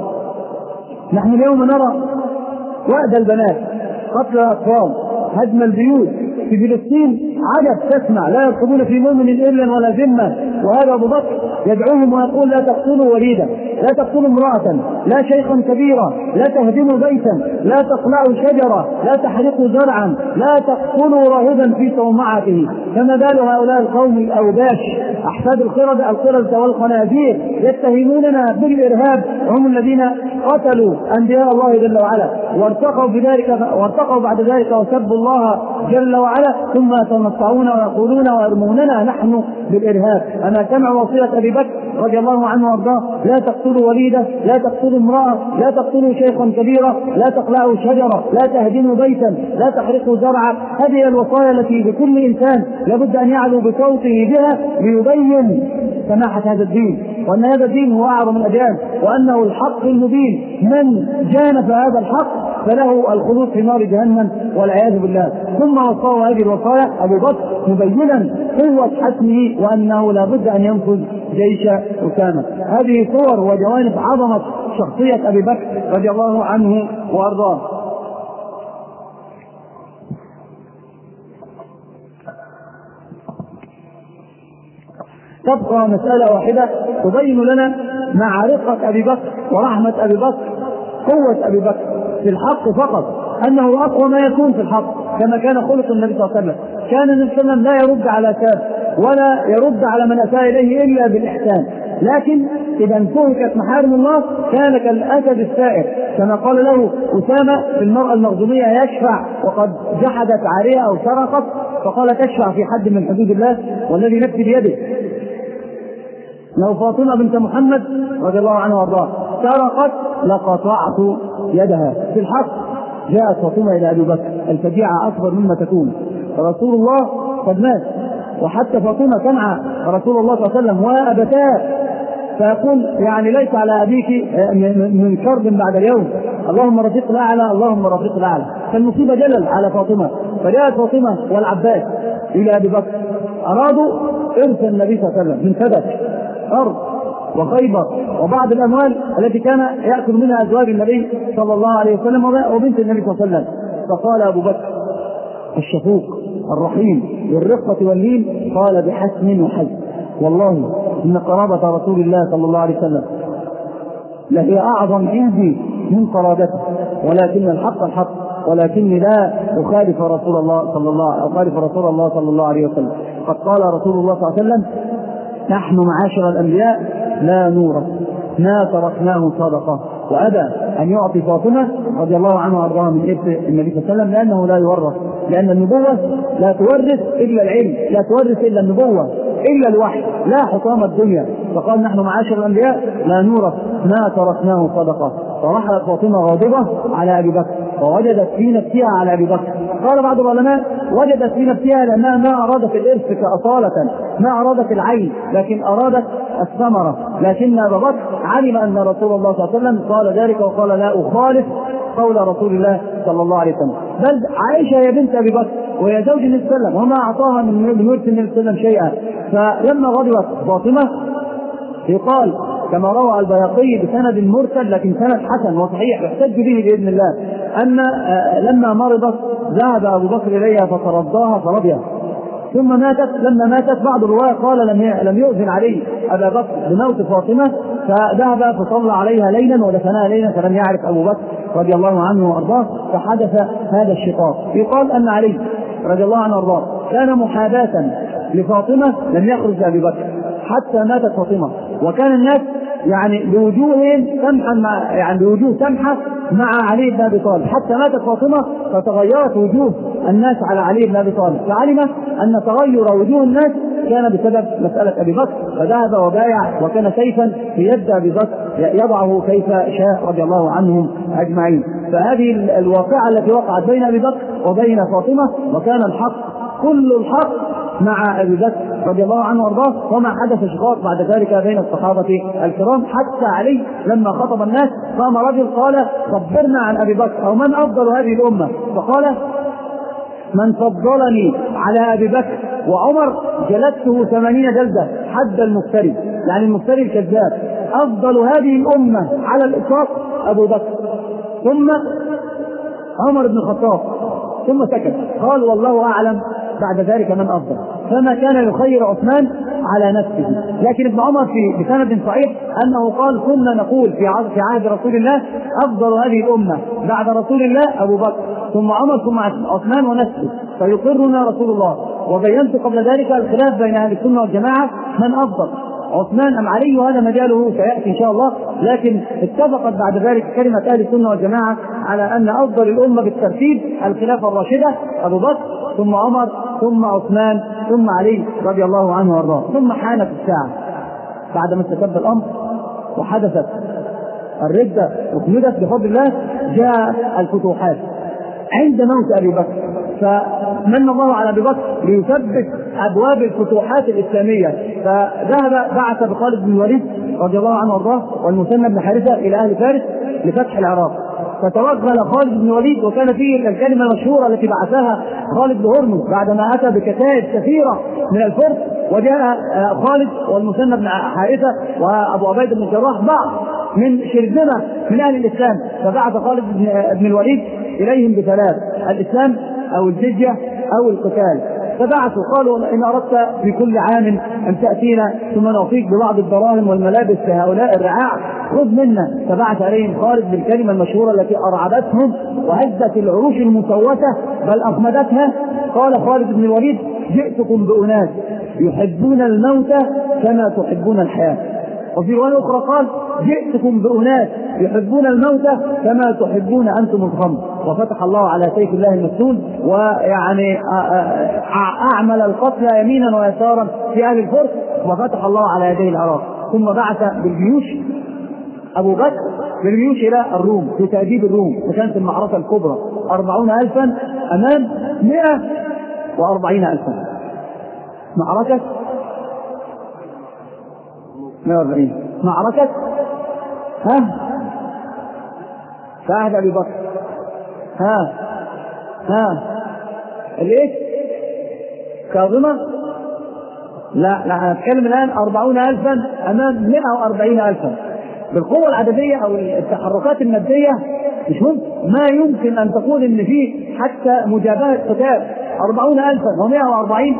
نحن اليوم نرى وأد البنات، قتل الأطفال، هدم البيوت في فلسطين، عجب تسمع، لا يرقبون في مؤمن إلا ولا ذمة. وهذا أبو بكر يدعوهم ويقول: لا تقتلوا وليدا، لا تقتلوا امرأة، لا شيخا كبيرا، لا تهدموا بيتا، لا تقلعوا شجرة، لا تحرقوا زرعا، لا تقتلوا راهبا في صومعته. فما بال هؤلاء القوم الأوباش أحفاد القردة القردة والخنازير يتهموننا بالإرهاب، هم الذين قتلوا أنبياء الله جل وعلا وارتقوا بذلك وارتقوا بعد ذلك وسبوا الله جل وعلا، ثم يتنصعون ويقولون ويرموننا نحن بالإرهاب. أنا سمع وصية أبي بكر رضي الله عنه وارضاه: لا تقتلوا وليدة، لا تقتلوا امرأة، لا تقتلوا شيخا كبيرا، لا تقلعوا شجرة، لا تهدموا بيتا، لا تحرقوا زرعا. هذه الوصايا التي بكل إنسان لابد أن يعلو بصوته بها ليبين سماحة هذا الدين، وأن هذا الدين هو أعظم الأديان، وأنه الحق المبين، من جانب هذا الحق فله الخلود في نار جهنم والعياذ بالله. ثم وصاه هذه الوصايا أبو بكر مبينا قوة حسمه وأنه لا بد أن ينفذ جيش أسامة. هذه صور وجوانب عظمة شخصية أبي بكر رضي الله عنه وأرضاه. تبقى مسألة واحدة تبين لنا مع رقة أبي بكر ورحمة أبي بكر، قوة أبي بكر في الحق فقط، أنه أقوى ما يكون في الحق، كما كان خلق النبي صلى الله عليه وسلم. كان النبي صلى الله عليه وسلم لا يرد على كاف ولا يرد على من أساء إليه إلا بالإحسان، لكن إذا انتهكت محارم الله كان كالأسد السائر، كما قال له أسامة في المرأة المخزومية يشفع وقد جحدت عارية أو سرقت، فقال: تشفع في حد من حدود الله والذي نفسي بيده. لو فاطمة بنت محمد رضي الله عنها وارضاها سرقت لقطعت يدها في الحق. جاءت فاطمة إلى أبي بكر، الفجيعة أكبر مما تكون، رسول الله قد مات، وحتى فاطمة سمع رسول الله صلى الله عليه وسلم وأبتاه، فيقول: يعني ليس على أبيك من كرب بعد اليوم، اللهم رفيق الأعلى، اللهم رفيق الأعلى. فالمصيبة جلل على فاطمة، فجاءت فاطمة والعباس إلى أبي بكر، أرادوا إرث النبي صلى الله عليه وسلم من فدك أرض وخيبر وبعض الأموال التي كان يأكل منها أزواج النبي صلى الله عليه وسلم وبنت النبي صلى الله عليه وسلم. فقال أبو بكر الشفوق الرحيم بالرقة واللين قال بحسن وحزم والله إن قرابة رسول الله صلى الله عليه وسلم لهي أعظم عندي من قرابته، ولكن الحق الحق، ولكني لا أخالف رسول الله صلى الله أخالف رسول الله صلى الله عليه وسلم. قد قال رسول الله صلى الله عليه وسلم نحن معاشر الأنبياء لا نورث ما تركناه صدقة، وأبى أن يعطي فاطمة رضي الله عنها وأرضاها من إرث النبي صلى الله عليه وسلم لأنه لا يورث، لأن النبوة لا تورث إلا العلم، لا تورث إلا النبوة إلا الوحي، لا حطام الدنيا. فقال نحن معاشر الأنبياء لا نورث ما تركناه صدقة. فرحلت فاطمة غاضبة على أبي بكر ووجدت في نفسها على أبي بكر. قال بعض العلماء وجدت في نفسها لأنها ما أرادت الإرث كأصالة، ما أرادت العين، لكن أرادت الثمرة. لكن أبا بكر علم أن رسول الله صلى الله عليه وسلم قال ذلك وقال لا أخالف قول رسول الله صلى الله عليه وسلم. بل عائشة هي بنت أبي بكر وهي زوج النبي صلى الله عليه وسلم وما أعطاها من ورث النبي صلى الله عليه وسلم شيئا. فلما غضبت فاطمة يقال كما روى البيهقي بسند مرسل لكن سند حسن وصحيح يحتج به بإذن الله أن لما مرضت ذهب أبو بكر إليها فترضاها فرضيها ثم ماتت. لما ماتت بعض الرواية قال لم لم يؤذن عليه أبا بكر بموت فاطمة فذهب فصلى عليها ليلا ودفنها ليلا فلم يعرف أبو بكر رضي الله عنه وأرضاه فحدث هذا الشقاق. يقال أن علي رضي الله عنه وأرضاه كان محاباة لفاطمة لم يخرج أبي بكر حتى ماتت فاطمة، وكان الناس يعني بوجوههم سمحا مع يعني بوجوه سمحة مع علي بن أبي طالب حتى ماتت فاطمة فتغيرت وجوه الناس على علي بن أبي طالب، فعلم أن تغير وجوه الناس كان بسبب مسألة أبي بكر فذهب وبايع وكان سيفا في يد أبي بكر يضعه كيف شاء رضي الله عنهم أجمعين. فهذه الواقعة التي وقعت بين أبي بكر وبين فاطمة وكان الحق كل الحق مع أبي بكر رضي الله عنه وارضاه، وما حدث شقاق بعد ذلك بين الصحابة الكرام حتى علي لما خطب الناس قام رجل قال خبرنا عن أبي بكر أو من أفضل هذه الأمة، فقال من فضلني على أبي بكر وعمر جلدته ثمانين جلدة حد المفتري، يعني المفتري الكذاب. أفضل هذه الأمة على الإطلاق أبو بكر ثم عمر بن الخطاب ثم سكت. قال والله أعلم بعد ذلك من أفضل، فما كان يخير عثمان على نفسه. لكن ابن عمر في بسند صحيح أنه قال كنا نقول في عهد, في عهد رسول الله أفضل هذه الأمة بعد رسول الله أبو بكر ثم عمر ثم عثمان ونفسه، فيقرنا رسول الله. وبينت قبل ذلك الخلاف بين أهل السنة والجماعة من أفضل عثمان أم علي، وهذا مجاله سيأتي إن شاء الله. لكن اتفقت بعد ذلك كلمة أهل السنة والجماعة على أن أفضل الأمة بالترتيب الخلافة الراشدة أبو بكر ثم عمر ثم عثمان ثم علي رضي الله عنه وارضاه. ثم حانت الساعة بعد ما استتب الأمر وحدثت الردة وكمدت بفضل الله جاء الفتوحات عند موت أبي بكر، فمن الله على أبي بكر ليثبت أبواب الفتوحات الإسلامية، فذهب بعث بخالد بن الوليد رضي الله عنه وارضاه والمثنى بن حارثة إلى أهل فارس لفتح العراق. فتوغل خالد بن الوليد وكان فيه الكلمة المشهورة التي بعثها خالد بهرمز بعدما أتى بكتائب كثيرة من الفرس، وجاء خالد والمثنى بن حارثة وأبو عبيدة بن الجراح بعض من شرذمة من أهل الإسلام، فبعث خالد بن الوليد إليهم بثلاث: الإسلام أو الجزية أو القتال. فبعثوا قالوا إن أردت في كل عام أن تأتينا ثم نعطيك ببعض الدراهم والملابس لهؤلاء الرعاع خذ منا. فبعث عليهم خالد بالكلمة المشهورة التي أرعبتهم وهزت العروش المسوسة بل أخمدتها. قال خالد بن الوليد جئتكم بأناس يحبون الموت كما تحبون الحياة. وفي رواية أخرى قال جئتكم بأناس يحبون الموت كما تحبون أنتم الخمر. وفتح الله على سيف الله المسلول ويعني أعمل القتلى يمينا ويسارا في أهل الفرس، وفتح الله على يدي العراق. ثم بعث بالجيوش أبو بكر بالجيوش إلى الروم في تأديب الروم، وكانت المعركة الكبرى أربعون ألفا أمام مئة وأربعين ألفا. معركة مئة وأربعين معركة ها فعهد أبي بكر ها ها ليش كاظمة؟ لا لا أتكلم الآن أربعون ألفا أمام مئة وأربعين ألفا. بالقوة العددية أو التحركات المادية مش ممكن، ما يمكن أن تقول إن في حتى مجابهة قتال أربعون ألفا ومائة وأربعين.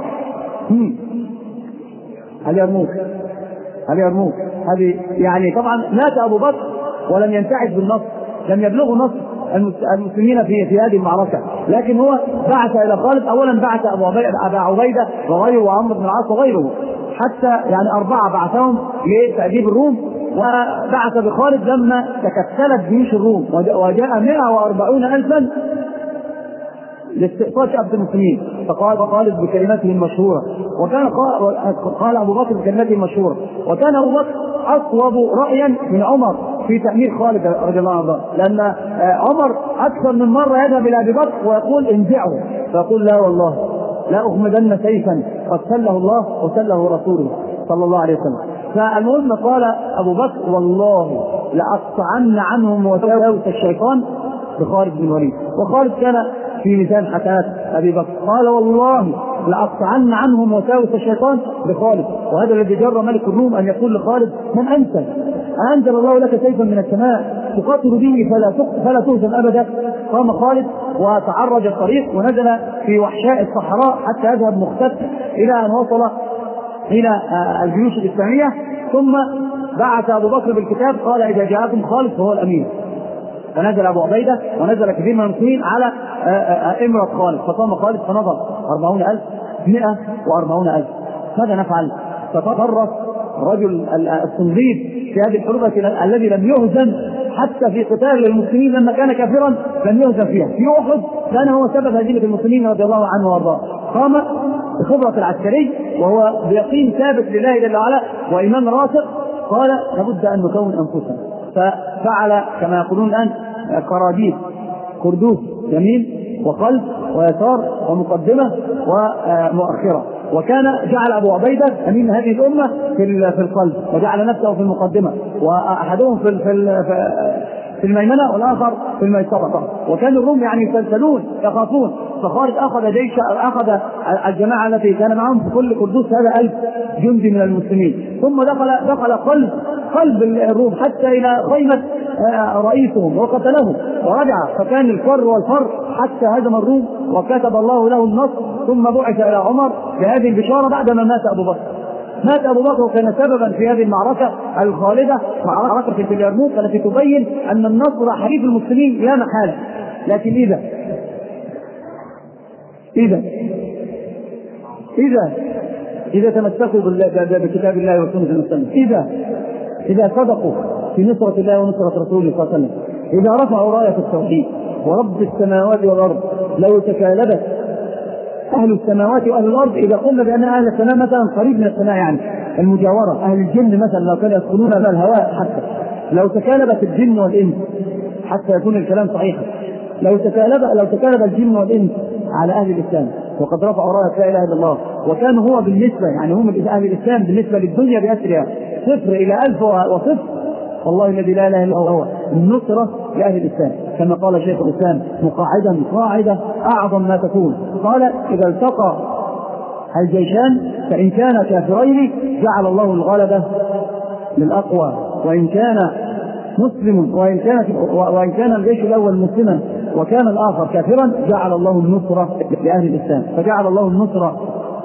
هل يرموك هل يرموك هذه يعني طبعا مات أبو بكر ولم ينتعش بالنصر، لم يبلغوا نصر المسلمين في في هذه المعركة، لكن هو بعث إلى خالد. أولا بعث أبو أبا عبيدة وغيره وعمرو بن العاص وغيره، حتى يعني أربعة بعثهم لتأديب الروم، وبعث بخالد لما تكتلت جيوش الروم وجاء مائة وأربعون ألفا لاستئصال شعب المسلمين. فقال خالد بكلمته المشهورة، وكان قال أبو بكر بكلمته المشهورة، وكان أبو بكر أصوب رأيا من عمر في تأمير خالد رضي الله عنه، لأن عمر أكثر من مرة يذهب إلى أبي بكر ويقول انزعه، فيقول لا والله لا أغمدن سيفا قد سله الله وسله رسوله صلى الله عليه وسلم. فالمهم قال أبو بكر والله لأقطعن عنهم وساوس الشيطان بخالد بن الوليد، وخالد كان في ميزان حسنات أبي بكر، قال والله لأقطعن عنهم وساوس الشيطان بخالد. وهذا الذي جر ملك الروم أن يقول لخالد من أنت؟ أنزل الله لك سيفا من السماء تقاتل به فلا فلا تهزم أبدا. قام خالد وتعرج الطريق ونزل في وحشاء الصحراء حتى يذهب مختف إلى أن وصل إلى الجيوش الإسلامية، ثم بعث أبو بكر بالكتاب قال إذا جاءكم خالد فهو الأمين. فنزل أبو عبيدة ونزل كثير من المسلمين على إمرة خالد، فقام خالد فنظر أربعون ألف مئة وأربعون ألف. ماذا نفعل؟ فتطرق رجل الصنديد في هذه الحروب الذي لم يهزم حتى في قتال المسلمين لما كان كافرا لم يهزم فيها، في أحد كان هو سبب هزيمة المسلمين رضي الله عنه وارضاه. قام بخبرة العسكري وهو بيقين ثابت لله جل وعلا وإيمان راسخ، قال لابد أن نكون أنفسنا. ففعل كما يقولون الآن قراديس كردوس يمين وقلب ويسار ومقدمة ومؤخرة، وكان جعل أبو عبيدة أمين هذه الأمة في القلب وجعل نفسه في المقدمة، وأحدهم في في الميمنة والآخر في الميسرة. وكان الروم يعني يسلسلون يخافون، فخالد أخذ جيش أخذ الجماعة التي كان معهم في كل قدوس هذا ألف جندي من المسلمين، ثم دخل دخل قلب قلب الروم حتى إلى خيمة رئيسهم وقتله ورجع، فكان الفر والفر حتى هزم الروم وكتب الله له النصر. ثم بعث إلى عمر بهذه البشارة بعدما مات أبو بكر. مات أبو بكر وكان سببا في هذه المعركة الخالدة، معركة في اليرموك التي تبين أن النصر حليف المسلمين لا محالة. لكن إذا إذا إذا إذا تمسكوا بكتاب الله وسنة المسلمين، إذا إذا صدقوا في نصرة الله ونصرة رسوله صلى الله عليه وسلم، إذا رفعوا راية التوحيد ورب السماوات والأرض، لو تكالبت أهل السماوات وأهل الأرض، إذا قلنا بأن أهل السماء مثلا قريب من السماء يعني المجاورة، أهل الجن مثلا لو كانوا يدخلون بها الهواء، حتى لو تكالبت الجن والإنس حتى يكون الكلام صحيحا، لو تكالب لو تكالب الجن والإنس على أهل الإسلام وقد رفعوا راية لا إله إلا الله، وكان هو بالنسبة يعني هم أهل الإسلام بالنسبة للدنيا بأسرها صفر إلى ألف وصفر، والله الذي لا إله إلا هو النصرة لأهل الإسلام، كما قال شيخ الإسلام مقاعدا قاعدة أعظم ما تكون، قال إذا التقى الجيشان فإن كان كافرين جعل الله الغلبة للأقوى، وإن كان مسلم وإن كان وإن كان الجيش الأول مسلما وكان الآخر كافرا جعل الله النصرة لأهل الإسلام. فجعل الله النصرة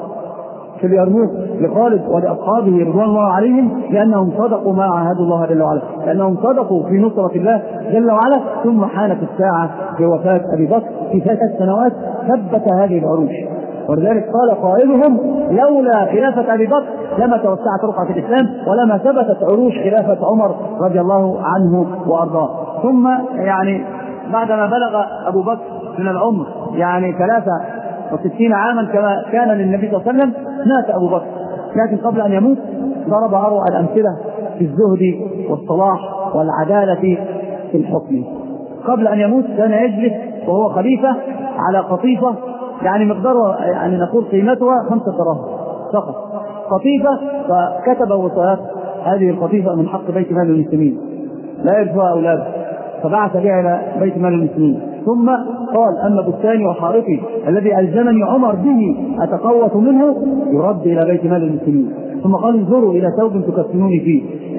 في اليرموك لخالد ولأصحابه رضوان الله عليهم، لأنهم صدقوا ما عاهدوا الله جل وعلا، لأنهم صدقوا في نصرة الله جل وعلا. ثم حانت الساعة بوفاة أبي بكر في ثلاث سنوات ثبت هذه العروش، ولذلك قال قائلهم لولا خلافة أبي بكر لما توسعت رقعة الإسلام ولما ثبتت عروش خلافة عمر رضي الله عنه وأرضاه. ثم يعني بعدما بلغ أبو بكر من العمر يعني ثلاثة وستين عاما كما كان للنبي صلى الله عليه وسلم مات أبو بكر، لكن قبل أن يموت ضرب أروع الأمثلة في الزهد والصلاح والعدالة في الحكم. قبل أن يموت كان يجلس وهو خليفة على قطيفة يعني مقدار يعني نقول قيمتها خمسة دراهم فقط قطيفة، فكتب وصيات هذه القطيفة من حق بيت مال المسلمين لا يرثها أولاده، فبعث بها إلى بيت مال المسلمين. ثم قال أما بستاني وحارتي الذي ألزمني عمر به أتقوت منه يرد إلى بيت مال المسلمين. ثم قال انظروا إلى ثوب تكفنوني فيه،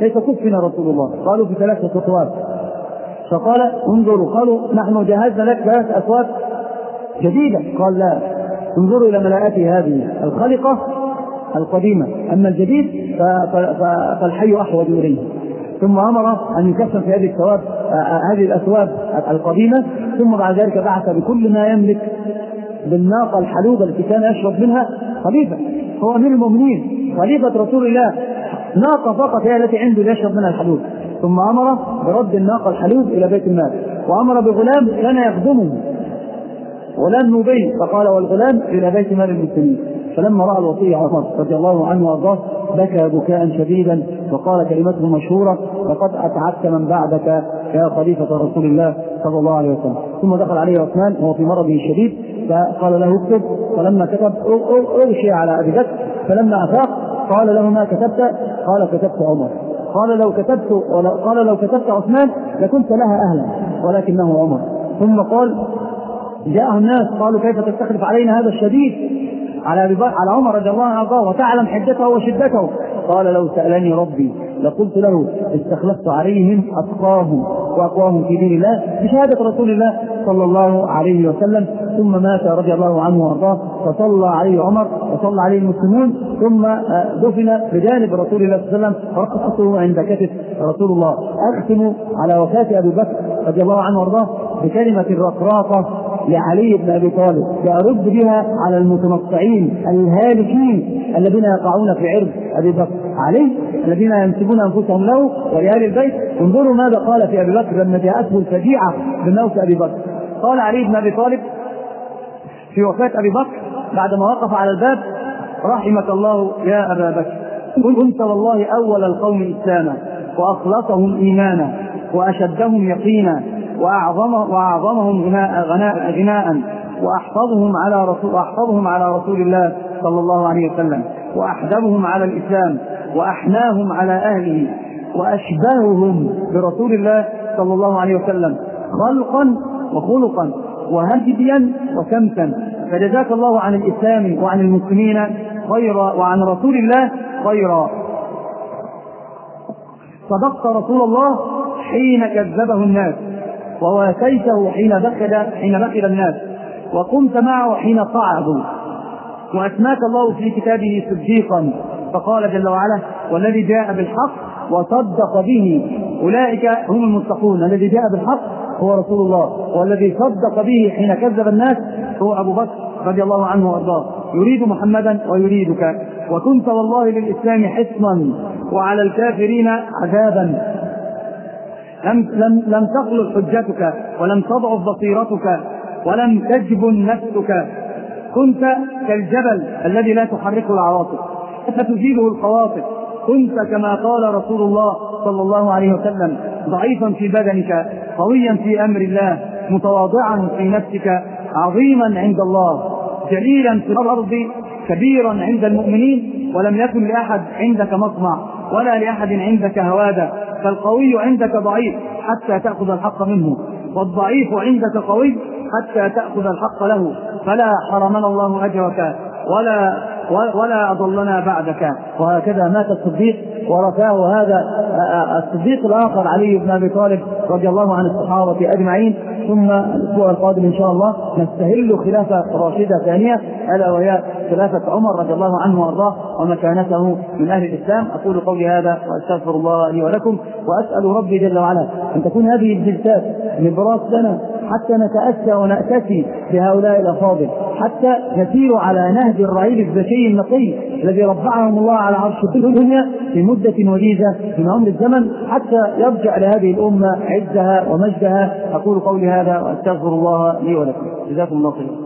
كيف كفن رسول الله؟ قالوا في ثلاثة أثواب. فقال انظروا، قالوا نحن جهزنا لك ثلاث أثواب جديدة. قال لا، انظروا إلى ملاءته هذه الخلقة القديمة، أما الجديد فالحي أحوج إليه. ثم أمر أن يكفن في هذه الثواب هذه الأثواب القديمة. ثم بعد ذلك بعث بكل ما يملك بالناقة الحلوبة التي كان يشرب منها خليفة، هو أمير المؤمنين خليفة رسول الله، ناقة فقط هي التي عنده يشرب منها الحلوب. ثم أمر برد الناقة الحلوب إلى بيت المال، وأمر بغلام كان يخدمه، غلام نوبي، فقال والغلام إلى بيت مال المسلمين. فلما رأى الوصي عمر رضي الله عنه وارضاه بكى بكاء شديدا وقال كلمته مشهورة: لقد أتعبت من بعدك يا خليفة رسول الله صلى الله عليه وسلم. ثم دخل عليه عثمان وهو في مرضه الشديد فقال له اكتب، فلما كتب أغشي على أبي بكر، فلما أفاق قال له ما كتبت؟ قال كتبت عمر. قال لو كتبت قال لو كتبت عثمان لكنت لها أهلا ولكنه عمر. ثم قال جاءه الناس قالوا كيف تستخلف علينا هذا الشديد على أبي بكر على عمر رضي الله عنه وتعلم حدته وشدته؟ قال لو سألني ربي لقلت له استخلفت عليهم أتقاهم وأقواهم في دين الله بشهادة رسول الله صلى الله عليه وسلم. ثم مات رضي الله عنه وارضاه، فصلى عليه عمر وصلى عليه المسلمون، ثم دفن بجانب رسول الله صلى الله عليه وسلم، فرقصته عند كتف رسول الله. أختم على وفاة أبي بكر رضي الله عنه وارضاه بكلمة رقراقة لعلي بن أبي طالب يرد بها على المتنطعين الهالكين الذين يقعون في عرض أبي بكر علي، الذين ينسبون أنفسهم له ولآل البيت. انظروا ماذا قال في أبي بكر لما جاءته الفجيعة بموت أبي بكر. قال علي بن أبي طالب في وفاة أبي بكر بعدما وقف على الباب: رحمك الله يا أبا بكر، كنت والله أول القوم إسلاما وأخلصهم إيمانا وأشدهم يقينا وأعظم وأعظمهم غناء, غناء, غناء وأحفظهم على رسول وأحفظهم على رسول الله صلى الله عليه وسلم وأحدبهم على الإسلام وأحناهم على أهله وأشبههم برسول الله صلى الله عليه وسلم خلقا وخلقا وهديا وسمتا. فجزاك الله عن الإسلام وعن المسلمين خيرا وعن رسول الله خيرا. صدقت رسول الله حين كذبه الناس، وواسيته حين بخل حين بخل الناس، وقمت معه حين صعدوا، وأسماك الله في كتابه صديقا، فقال جل وعلا: والذي جاء بالحق وصدق به أولئك هم المتقون. الذي جاء بالحق هو رسول الله، والذي صدق به حين كذب الناس هو أبو بكر رضي الله عنه وارضاه. يريد محمدا ويريدك، وكنت والله للإسلام حصنا وعلى الكافرين عذابا. لم, لم, لم تخلص حجتك ولم تضعف بصيرتك ولم تجبن نفسك، كنت كالجبل الذي لا تحركه العواصف فتزيله الخواطر. كنت كما قال رسول الله صلى الله عليه وسلم: ضعيفا في بدنك قويا في أمر الله، متواضعا في نفسك عظيما عند الله، جليلا في الأرض كبيرا عند المؤمنين، ولم يكن لأحد عندك مطمع ولا لأحد عندك هوادة. فالقوي عندك ضعيف حتى تأخذ الحق منه، والضعيف عندك قوي حتى تأخذ الحق له. فلا حرمنا الله أجرك ولا ولا أضلنا بعدك. وهكذا مات الصديق ورثاه هذا الصديق الآخر علي بن أبي طالب رضي الله عن الصحابة أجمعين. ثم الأسبوع القادم إن شاء الله نستهل خلافة راشدة ثانية، ألا وهي خلافة عمر رضي الله عنه وارضاه ومكانته من أهل الإسلام. أقول قولي هذا وأستغفر الله لي ولكم، وأسأل ربي جل وعلا أن تكون هذه الجلسات نبراس لنا حتى نتأسى ونأتسي بهؤلاء الأفاضل، حتى نسير على نهج الرعيل الذكي النقي الذي رفعهم الله على عرش الدنيا في مدة وجيزة من عمر الزمن، حتى يرجع لهذه الأمة عزها ومجدها. أقول قولي هذا وأستغفر الله لي ولكم. جزاكم الله خيرا.